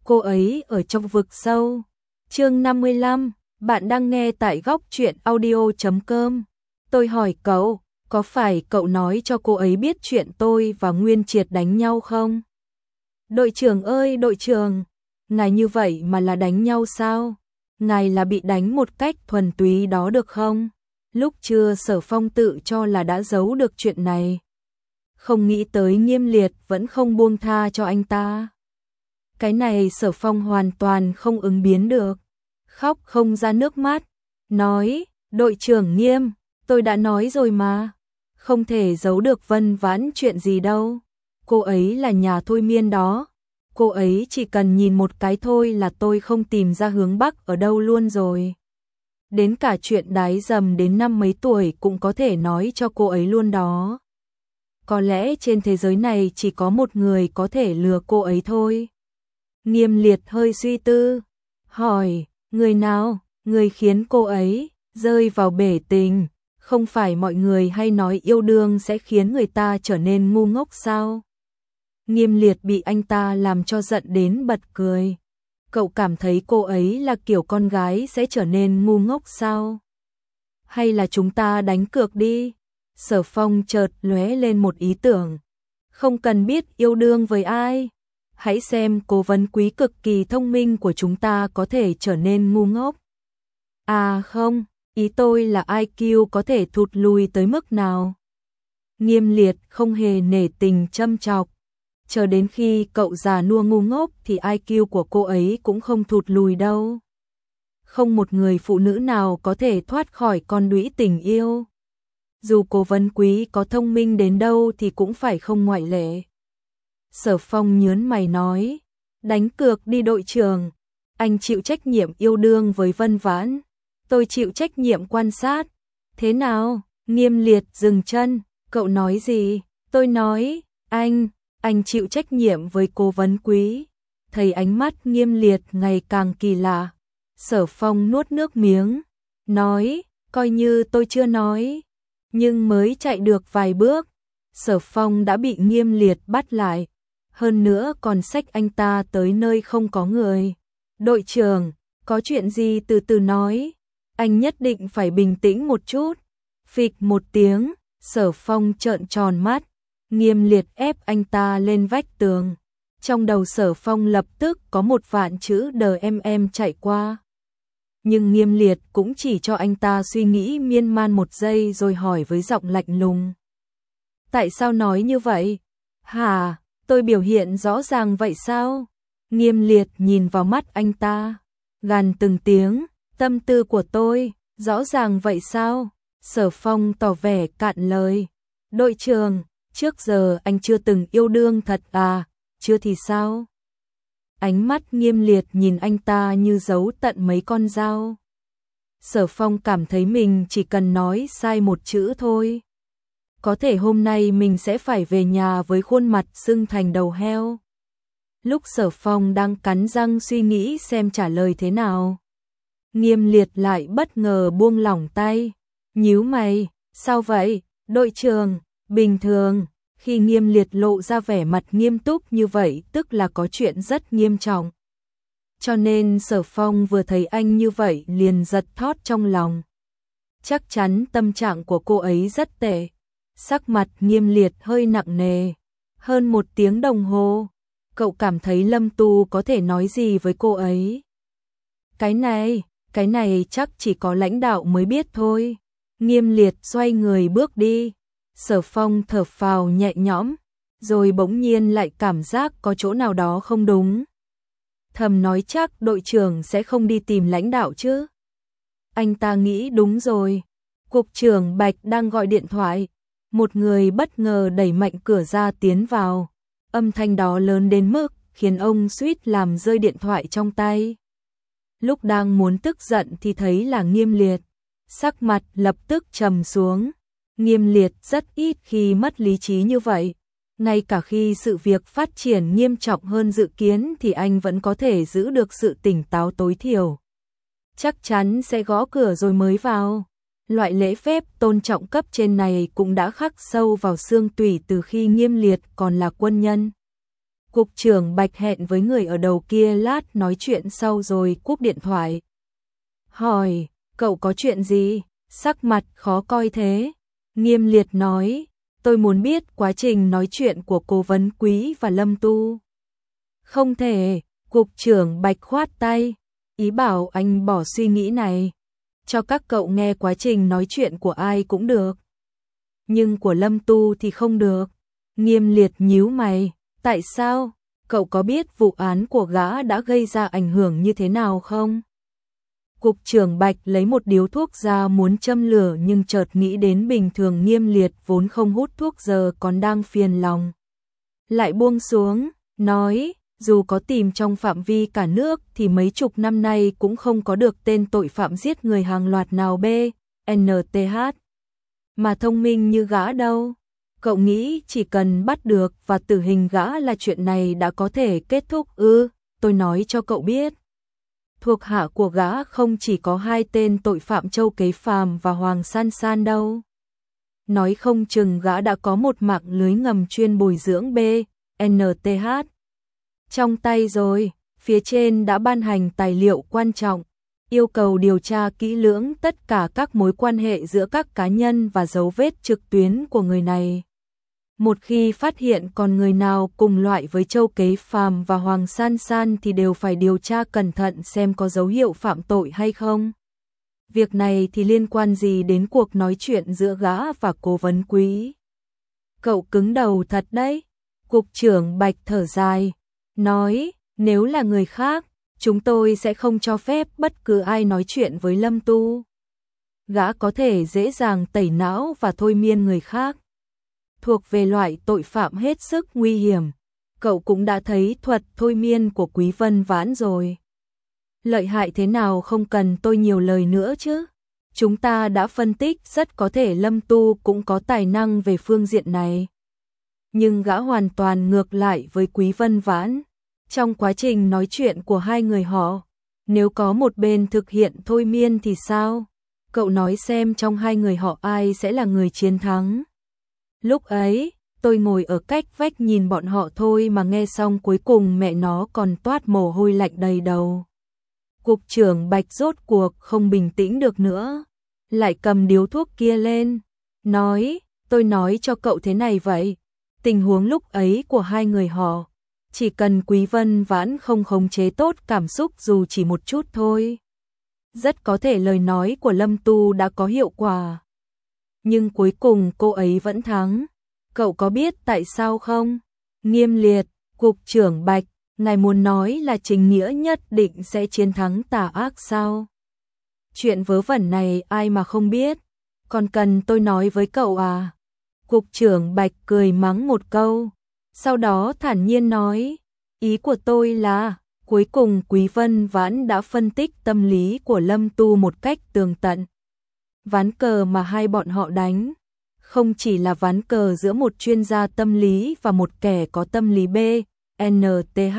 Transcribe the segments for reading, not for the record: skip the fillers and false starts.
cô ấy ở trong vực sâu. Chương 55, bạn đang nghe tại góc truyện audio.com. Tôi hỏi cậu, có phải cậu nói cho cô ấy biết chuyện tôi và Nguyên Triệt đánh nhau không? Đội trưởng ơi đội trưởng, ngài như vậy mà là đánh nhau sao? Ngài là bị đánh một cách thuần túy đó được không? Lúc trưa Sở Phong tự cho là đã giấu được chuyện này. Không nghĩ tới Nghiêm Liệt vẫn không buông tha cho anh ta. Cái này Sở Phong hoàn toàn không ứng biến được. Khóc không ra nước mắt. Nói, đội trưởng Nghiêm, tôi đã nói rồi mà. Không thể giấu được Vân Vãn chuyện gì đâu. Cô ấy là nhà thôi miên đó. Cô ấy chỉ cần nhìn một cái thôi là tôi không tìm ra hướng Bắc ở đâu luôn rồi. Đến cả chuyện đái dầm đến năm mấy tuổi cũng có thể nói cho cô ấy luôn đó. Có lẽ trên thế giới này chỉ có một người có thể lừa cô ấy thôi. Nghiêm Liệt hơi suy tư. Hỏi, người nào, người khiến cô ấy rơi vào bể tình? Không phải mọi người hay nói yêu đương sẽ khiến người ta trở nên ngu ngốc sao? Nghiêm Liệt bị anh ta làm cho giận đến bật cười. Cậu cảm thấy cô ấy là kiểu con gái sẽ trở nên ngu ngốc sao? Hay là chúng ta đánh cược đi? Sở Phong chợt lóe lên một ý tưởng. Không cần biết yêu đương với ai. Hãy xem cố vấn quý cực kỳ thông minh của chúng ta có thể trở nên ngu ngốc. À không, ý tôi là IQ có thể thụt lùi tới mức nào? Nghiêm Liệt không hề nể tình châm chọc. Chờ đến khi cậu già nua ngu ngốc thì IQ của cô ấy cũng không thụt lùi đâu. Không một người phụ nữ nào có thể thoát khỏi con đũy tình yêu. Dù cố vấn quý có thông minh đến đâu thì cũng phải không ngoại lệ. Sở Phong nhớn mày nói, đánh cược đi đội trưởng, anh chịu trách nhiệm yêu đương với Vân Vãn, tôi chịu trách nhiệm quan sát. Thế nào? Nghiêm Liệt dừng chân, cậu nói gì? Tôi nói, anh chịu trách nhiệm với cố vấn quý. Thấy ánh mắt Nghiêm Liệt ngày càng kỳ lạ. Sở Phong nuốt nước miếng, nói, coi như tôi chưa nói. Nhưng mới chạy được vài bước, Sở Phong đã bị Nghiêm Liệt bắt lại. Hơn nữa còn xách anh ta tới nơi không có người. Đội trưởng, có chuyện gì từ từ nói. Anh nhất định phải bình tĩnh một chút. Phịch một tiếng, Sở Phong trợn tròn mắt. Nghiêm Liệt ép anh ta lên vách tường. Trong đầu Sở Phong lập tức có một vạn chữ DMM chạy qua. Nhưng Nghiêm Liệt cũng chỉ cho anh ta suy nghĩ miên man một giây rồi hỏi với giọng lạnh lùng. Tại sao nói như vậy? Hả, tôi biểu hiện rõ ràng vậy sao? Nghiêm Liệt nhìn vào mắt anh ta, gằn từng tiếng, tâm tư của tôi, rõ ràng vậy sao? Sở Phong tỏ vẻ cạn lời. Đội trưởng, trước giờ anh chưa từng yêu đương thật à, chưa thì sao? Ánh mắt Nghiêm Liệt nhìn anh ta như giấu tận mấy con dao. Sở Phong cảm thấy mình chỉ cần nói sai một chữ thôi. Có thể hôm nay mình sẽ phải về nhà với khuôn mặt sưng thành đầu heo. Lúc Sở Phong đang cắn răng suy nghĩ xem trả lời thế nào, Nghiêm Liệt lại bất ngờ buông lỏng tay. Nhíu mày, sao vậy, đội trưởng? Bình thường, khi Nghiêm Liệt lộ ra vẻ mặt nghiêm túc như vậy tức là có chuyện rất nghiêm trọng. Cho nên Sở Phong vừa thấy anh như vậy liền giật thót trong lòng. Chắc chắn tâm trạng của cô ấy rất tệ. Sắc mặt Nghiêm Liệt hơi nặng nề. Hơn 1 tiếng đồng hồ, cậu cảm thấy Lâm Tu có thể nói gì với cô ấy? Cái này chắc chỉ có lãnh đạo mới biết thôi. Nghiêm Liệt xoay người bước đi. Sở Phong thở phào nhẹ nhõm, rồi bỗng nhiên lại cảm giác có chỗ nào đó không đúng. Thầm nói chắc đội trưởng sẽ không đi tìm lãnh đạo chứ. Anh ta nghĩ đúng rồi. Cục trưởng Bạch đang gọi điện thoại. Một người bất ngờ đẩy mạnh cửa ra tiến vào. Âm thanh đó lớn đến mức khiến ông suýt làm rơi điện thoại trong tay. Lúc đang muốn tức giận thì thấy là Nghiêm Liệt. Sắc mặt lập tức trầm xuống. Nghiêm Liệt rất ít khi mất lý trí như vậy. Ngay cả khi sự việc phát triển nghiêm trọng hơn dự kiến thì anh vẫn có thể giữ được sự tỉnh táo tối thiểu. Chắc chắn sẽ gõ cửa rồi mới vào. Loại lễ phép tôn trọng cấp trên này cũng đã khắc sâu vào xương tủy từ khi Nghiêm Liệt còn là quân nhân. Cục trưởng Bạch hẹn với người ở đầu kia lát nói chuyện sau rồi cúp điện thoại. Hỏi, cậu có chuyện gì? Sắc mặt khó coi thế. Nghiêm Liệt nói, tôi muốn biết quá trình nói chuyện của Cố vấn Quý và Lâm Tu. Không thể, Cục trưởng Bạch khoát tay, ý bảo anh bỏ suy nghĩ này. Cho các cậu nghe quá trình nói chuyện của ai cũng được. Nhưng của Lâm Tu thì không được. Nghiêm Liệt nhíu mày, tại sao? Cậu có biết vụ án của gã đã gây ra ảnh hưởng như thế nào không? Cục trưởng Bạch lấy một điếu thuốc ra muốn châm lửa nhưng chợt nghĩ đến bình thường Nghiêm Liệt vốn không hút thuốc giờ còn đang phiền lòng. Lại buông xuống, nói, dù có tìm trong phạm vi cả nước thì mấy chục năm nay cũng không có được tên tội phạm giết người hàng loạt nào NTH. Mà thông minh như gã đâu. Cậu nghĩ chỉ cần bắt được và tử hình gã là chuyện này đã có thể kết thúc ư? Tôi nói cho cậu biết. Thuộc hạ của gã không chỉ có hai tên tội phạm Châu Kế Phàm và Hoàng San San đâu. Nói không chừng gã đã có một mạng lưới ngầm chuyên bồi dưỡng NTH. Trong tay rồi, phía trên đã ban hành tài liệu quan trọng, yêu cầu điều tra kỹ lưỡng tất cả các mối quan hệ giữa các cá nhân và dấu vết trực tuyến của người này. Một khi phát hiện còn người nào cùng loại với Châu Kế Phàm và Hoàng San San thì đều phải điều tra cẩn thận xem có dấu hiệu phạm tội hay không. Việc này thì liên quan gì đến cuộc nói chuyện giữa gã và Cố vấn Quý? Cậu cứng đầu thật đấy. Cục trưởng Bạch thở dài, nói, nếu là người khác, chúng tôi sẽ không cho phép bất cứ ai nói chuyện với Lâm Tu. Gã có thể dễ dàng tẩy não và thôi miên người khác. Thuộc về loại tội phạm hết sức nguy hiểm. Cậu cũng đã thấy thuật thôi miên của Quý Vân Vãn rồi. Lợi hại thế nào không cần tôi nhiều lời nữa chứ. Chúng ta đã phân tích rất có thể Lâm Tu cũng có tài năng về phương diện này. Nhưng gã hoàn toàn ngược lại với Quý Vân Vãn. Trong quá trình nói chuyện của hai người họ, nếu có một bên thực hiện thôi miên thì sao? Cậu nói xem trong hai người họ ai sẽ là người chiến thắng. Lúc ấy, tôi ngồi ở cách vách nhìn bọn họ thôi mà nghe xong cuối cùng mẹ nó còn toát mồ hôi lạnh đầy đầu. Cục trưởng Bạch rốt cuộc không bình tĩnh được nữa, lại cầm điếu thuốc kia lên, nói, tôi nói cho cậu thế này vậy, tình huống lúc ấy của hai người họ, chỉ cần Quý Vân Vãn không khống chế tốt cảm xúc dù chỉ một chút thôi. Rất có thể lời nói của Lâm Tu đã có hiệu quả. Nhưng cuối cùng cô ấy vẫn thắng. Cậu có biết tại sao không? Nghiêm Liệt, Cục trưởng Bạch, ngài muốn nói là chính nghĩa nhất định sẽ chiến thắng tà ác sao? Chuyện vớ vẩn này ai mà không biết, còn cần tôi nói với cậu à? Cục trưởng Bạch cười mắng một câu, sau đó thản nhiên nói, ý của tôi là, cuối cùng Quý Vân Vãn đã phân tích tâm lý của Lâm Tu một cách tường tận. Ván cờ mà hai bọn họ đánh, không chỉ là ván cờ giữa một chuyên gia tâm lý và một kẻ có tâm lý NTH,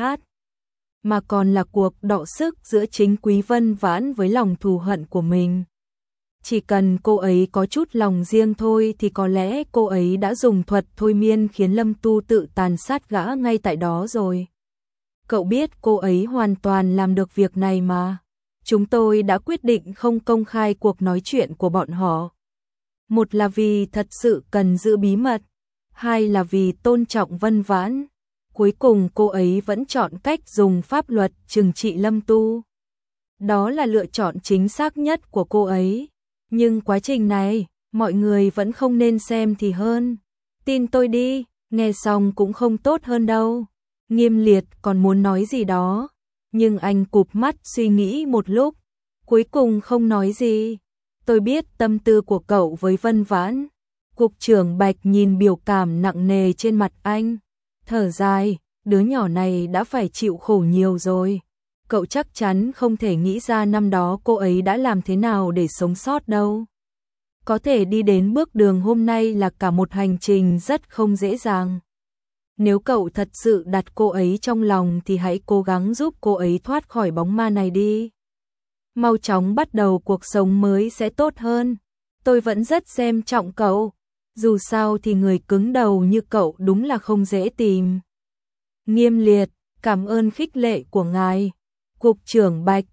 mà còn là cuộc đọ sức giữa chính Quý Vân Vãn với lòng thù hận của mình. Chỉ cần cô ấy có chút lòng riêng thôi thì có lẽ cô ấy đã dùng thuật thôi miên khiến Lâm Tu tự tàn sát gã ngay tại đó rồi. Cậu biết cô ấy hoàn toàn làm được việc này mà. Chúng tôi đã quyết định không công khai cuộc nói chuyện của bọn họ. Một là vì thật sự cần giữ bí mật, hai là vì tôn trọng Vân Vãn. Cuối cùng cô ấy vẫn chọn cách dùng pháp luật trừng trị Lâm Tu. Đó là lựa chọn chính xác nhất của cô ấy. Nhưng quá trình này, mọi người vẫn không nên xem thì hơn. Tin tôi đi, nghe xong cũng không tốt hơn đâu. Nghiêm Liệt còn muốn nói gì đó, nhưng anh cụp mắt suy nghĩ một lúc, cuối cùng không nói gì. Tôi biết tâm tư của cậu với Vân Vãn. Cục trưởng Bạch nhìn biểu cảm nặng nề trên mặt anh, thở dài, đứa nhỏ này đã phải chịu khổ nhiều rồi. Cậu chắc chắn không thể nghĩ ra năm đó cô ấy đã làm thế nào để sống sót đâu. Có thể đi đến bước đường hôm nay là cả một hành trình rất không dễ dàng. Nếu cậu thật sự đặt cô ấy trong lòng thì hãy cố gắng giúp cô ấy thoát khỏi bóng ma này đi. Mau chóng bắt đầu cuộc sống mới sẽ tốt hơn. Tôi vẫn rất xem trọng cậu. Dù sao thì người cứng đầu như cậu đúng là không dễ tìm. Nghiêm liệt, cảm ơn khích lệ của ngài. Cục trưởng Bạch,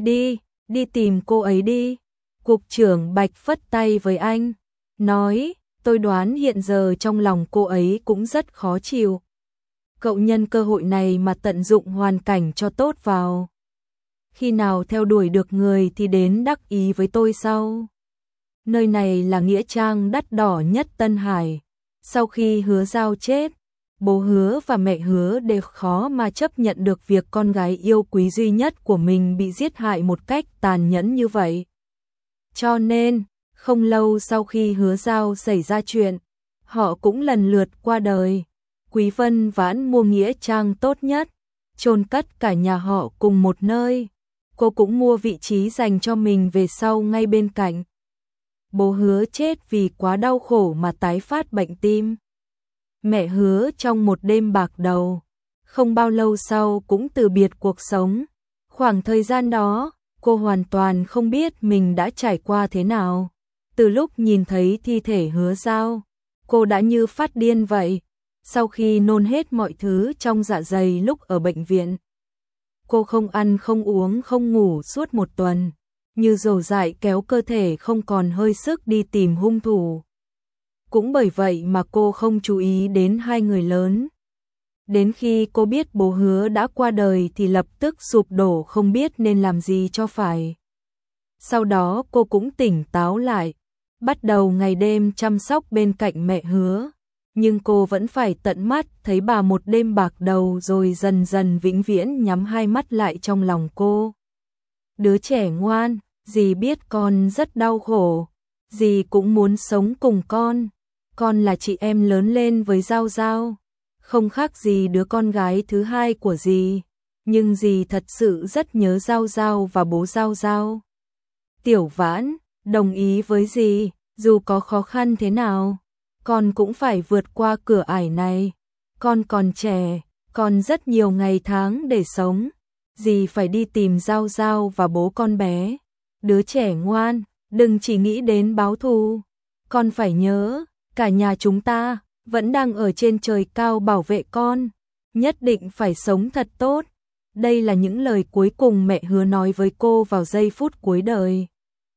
đi tìm cô ấy đi. Cục trưởng Bạch phất tay với anh, nói, tôi đoán hiện giờ trong lòng cô ấy cũng rất khó chịu. Cậu nhân cơ hội này mà tận dụng hoàn cảnh cho tốt vào. Khi nào theo đuổi được người thì đến đắc ý với tôi sau. Nơi này là nghĩa trang đắt đỏ nhất Tân Hải. Sau khi Hứa Giao chết, bố Hứa và mẹ Hứa đều khó mà chấp nhận được việc con gái yêu quý duy nhất của mình bị giết hại một cách tàn nhẫn như vậy. Cho nên, không lâu sau khi Hứa Giao xảy ra chuyện, họ cũng lần lượt qua đời. Quý Vân Vãn mua nghĩa trang tốt nhất, chôn cất cả nhà họ cùng một nơi. Cô cũng mua vị trí dành cho mình về sau ngay bên cạnh. Bố Hứa chết vì quá đau khổ mà tái phát bệnh tim. Mẹ Hứa trong một đêm bạc đầu, không bao lâu sau cũng từ biệt cuộc sống. Khoảng thời gian đó, cô hoàn toàn không biết mình đã trải qua thế nào. Từ lúc nhìn thấy thi thể Hứa Giao, cô đã như phát điên vậy. Sau khi nôn hết mọi thứ trong dạ dày lúc ở bệnh viện, cô không ăn không uống không ngủ suốt một tuần, như dầu dại kéo cơ thể không còn hơi sức đi tìm hung thủ. Cũng bởi vậy mà cô không chú ý đến hai người lớn. Đến khi cô biết bố Hứa đã qua đời thì lập tức sụp đổ không biết nên làm gì cho phải. Sau đó cô cũng tỉnh táo lại, bắt đầu ngày đêm chăm sóc bên cạnh mẹ Hứa. Nhưng cô vẫn phải tận mắt thấy bà một đêm bạc đầu rồi dần dần vĩnh viễn nhắm hai mắt lại trong lòng cô. Đứa trẻ ngoan, dì biết con rất đau khổ, dì cũng muốn sống cùng con là chị em lớn lên với Giao Giao, không khác gì đứa con gái thứ hai của dì, nhưng dì thật sự rất nhớ Giao Giao và bố Giao Giao. Tiểu Vãn, đồng ý với dì, dù có khó khăn thế nào, con cũng phải vượt qua cửa ải này. Con còn trẻ, còn rất nhiều ngày tháng để sống. Dì phải đi tìm Giao Giao và bố con bé. Đứa trẻ ngoan, đừng chỉ nghĩ đến báo thù. Con phải nhớ, cả nhà chúng ta vẫn đang ở trên trời cao bảo vệ con. Nhất định phải sống thật tốt. Đây là những lời cuối cùng mẹ Hứa nói với cô vào giây phút cuối đời.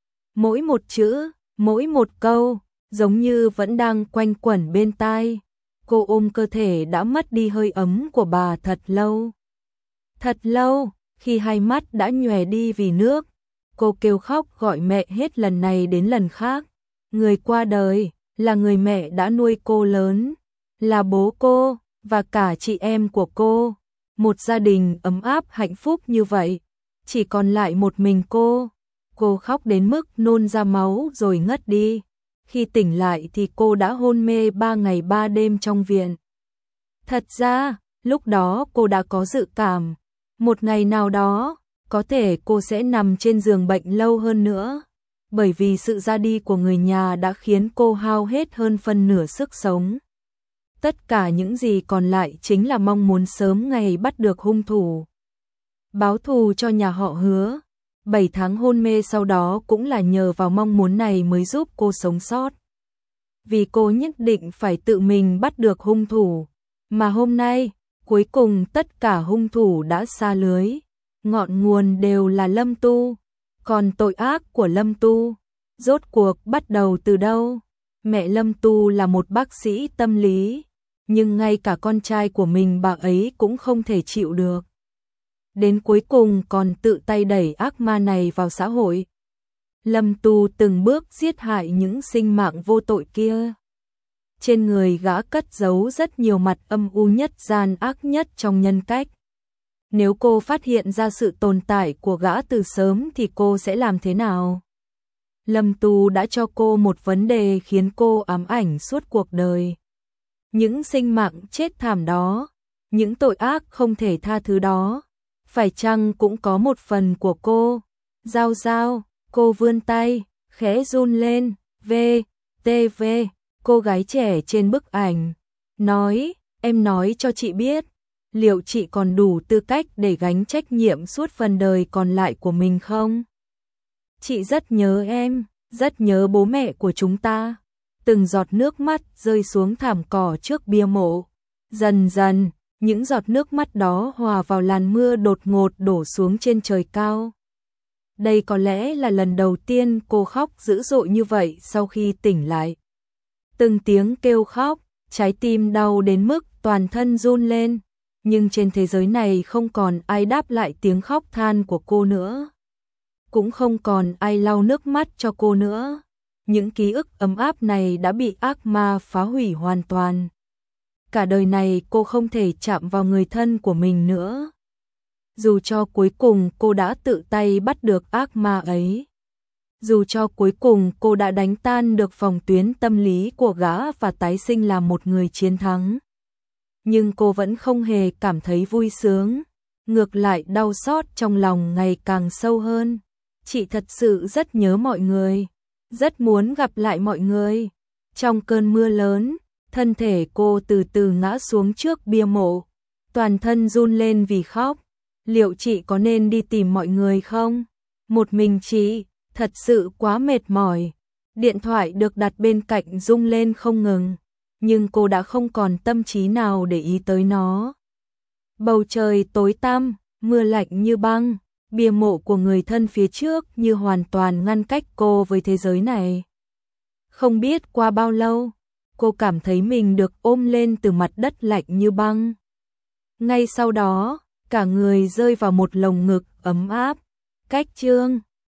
Mỗi một chữ, mỗi một câu, giống như vẫn đang quanh quẩn bên tai. Cô ôm cơ thể đã mất đi hơi ấm của bà thật lâu. Thật lâu, khi hai mắt đã nhòe đi vì nước, cô kêu khóc gọi mẹ hết lần này đến lần khác. Người qua đời là người mẹ đã nuôi cô lớn, là bố cô và cả chị em của cô. Một gia đình ấm áp hạnh phúc như vậy, chỉ còn lại một mình cô. Cô khóc đến mức nôn ra máu rồi ngất đi. Khi tỉnh lại thì cô đã hôn mê 3 ngày 3 đêm trong viện. Thật ra, lúc đó cô đã có dự cảm, một ngày nào đó, có thể cô sẽ nằm trên giường bệnh lâu hơn nữa, bởi vì sự ra đi của người nhà đã khiến cô hao hết hơn phân nửa sức sống. Tất cả những gì còn lại chính là mong muốn sớm ngày bắt được hung thủ. Báo thù cho nhà họ Hứa. 7 tháng hôn mê sau đó cũng là nhờ vào mong muốn này mới giúp cô sống sót. Vì cô nhất định phải tự mình bắt được hung thủ. Mà hôm nay, cuối cùng tất cả hung thủ đã sa lưới. Ngọn nguồn đều là Lâm Tu. Còn tội ác của Lâm Tu, rốt cuộc bắt đầu từ đâu? Mẹ Lâm Tu là một bác sĩ tâm lý, nhưng ngay cả con trai của mình bà ấy cũng không thể chịu được. Đến cuối cùng còn tự tay đẩy ác ma này vào xã hội. Lâm Tu từng bước giết hại những sinh mạng vô tội kia. Trên người gã cất giấu rất nhiều mặt âm u nhất gian ác nhất trong nhân cách. Nếu cô phát hiện ra sự tồn tại của gã từ sớm thì cô sẽ làm thế nào? Lâm Tu đã cho cô một vấn đề khiến cô ám ảnh suốt cuộc đời. Những sinh mạng chết thảm đó, những tội ác không thể tha thứ đó, phải chăng cũng có một phần của cô? Giao Giao, cô vươn tay, khẽ run lên, V, cô gái trẻ trên bức ảnh, nói, em nói cho chị biết, liệu chị còn đủ tư cách để gánh trách nhiệm suốt phần đời còn lại của mình không? Chị rất nhớ em, rất nhớ bố mẹ của chúng ta. Từng giọt nước mắt rơi xuống thảm cỏ trước bia mộ. Dần dần, Những giọt nước mắt đó hòa vào làn mưa đột ngột đổ xuống trên trời cao. Đây có lẽ là lần đầu tiên cô khóc dữ dội như vậy sau khi tỉnh lại. Từng tiếng kêu khóc, trái tim đau đến mức toàn thân run lên, nhưng trên thế giới này không còn ai đáp lại tiếng khóc than của cô nữa. Cũng không còn ai lau nước mắt cho cô nữa. Những ký ức ấm áp này đã bị ác ma phá hủy hoàn toàn. Cả đời này cô không thể chạm vào người thân của mình nữa. Dù cho cuối cùng cô đã tự tay bắt được ác ma ấy. Dù cho cuối cùng cô đã đánh tan được phòng tuyến tâm lý của gã và tái sinh làm một người chiến thắng. Nhưng cô vẫn không hề cảm thấy vui sướng. Ngược lại đau xót trong lòng ngày càng sâu hơn. Chị thật sự rất nhớ mọi người. Rất muốn gặp lại mọi người. Trong cơn mưa lớn, thân thể cô từ từ ngã xuống trước bia mộ. Toàn thân run lên vì khóc. Liệu chị có nên đi tìm mọi người không? Một mình chị, thật sự quá mệt mỏi. Điện thoại được đặt bên cạnh rung lên không ngừng. Nhưng cô đã không còn tâm trí nào để ý tới nó. Bầu trời tối tăm, mưa lạnh như băng. Bia mộ của người thân phía trước như hoàn toàn ngăn cách cô với thế giới này. Không biết qua bao lâu, cô cảm thấy mình được ôm lên từ mặt đất lạnh như băng. Ngay sau đó, cả người rơi vào một lồng ngực ấm áp. Cách chương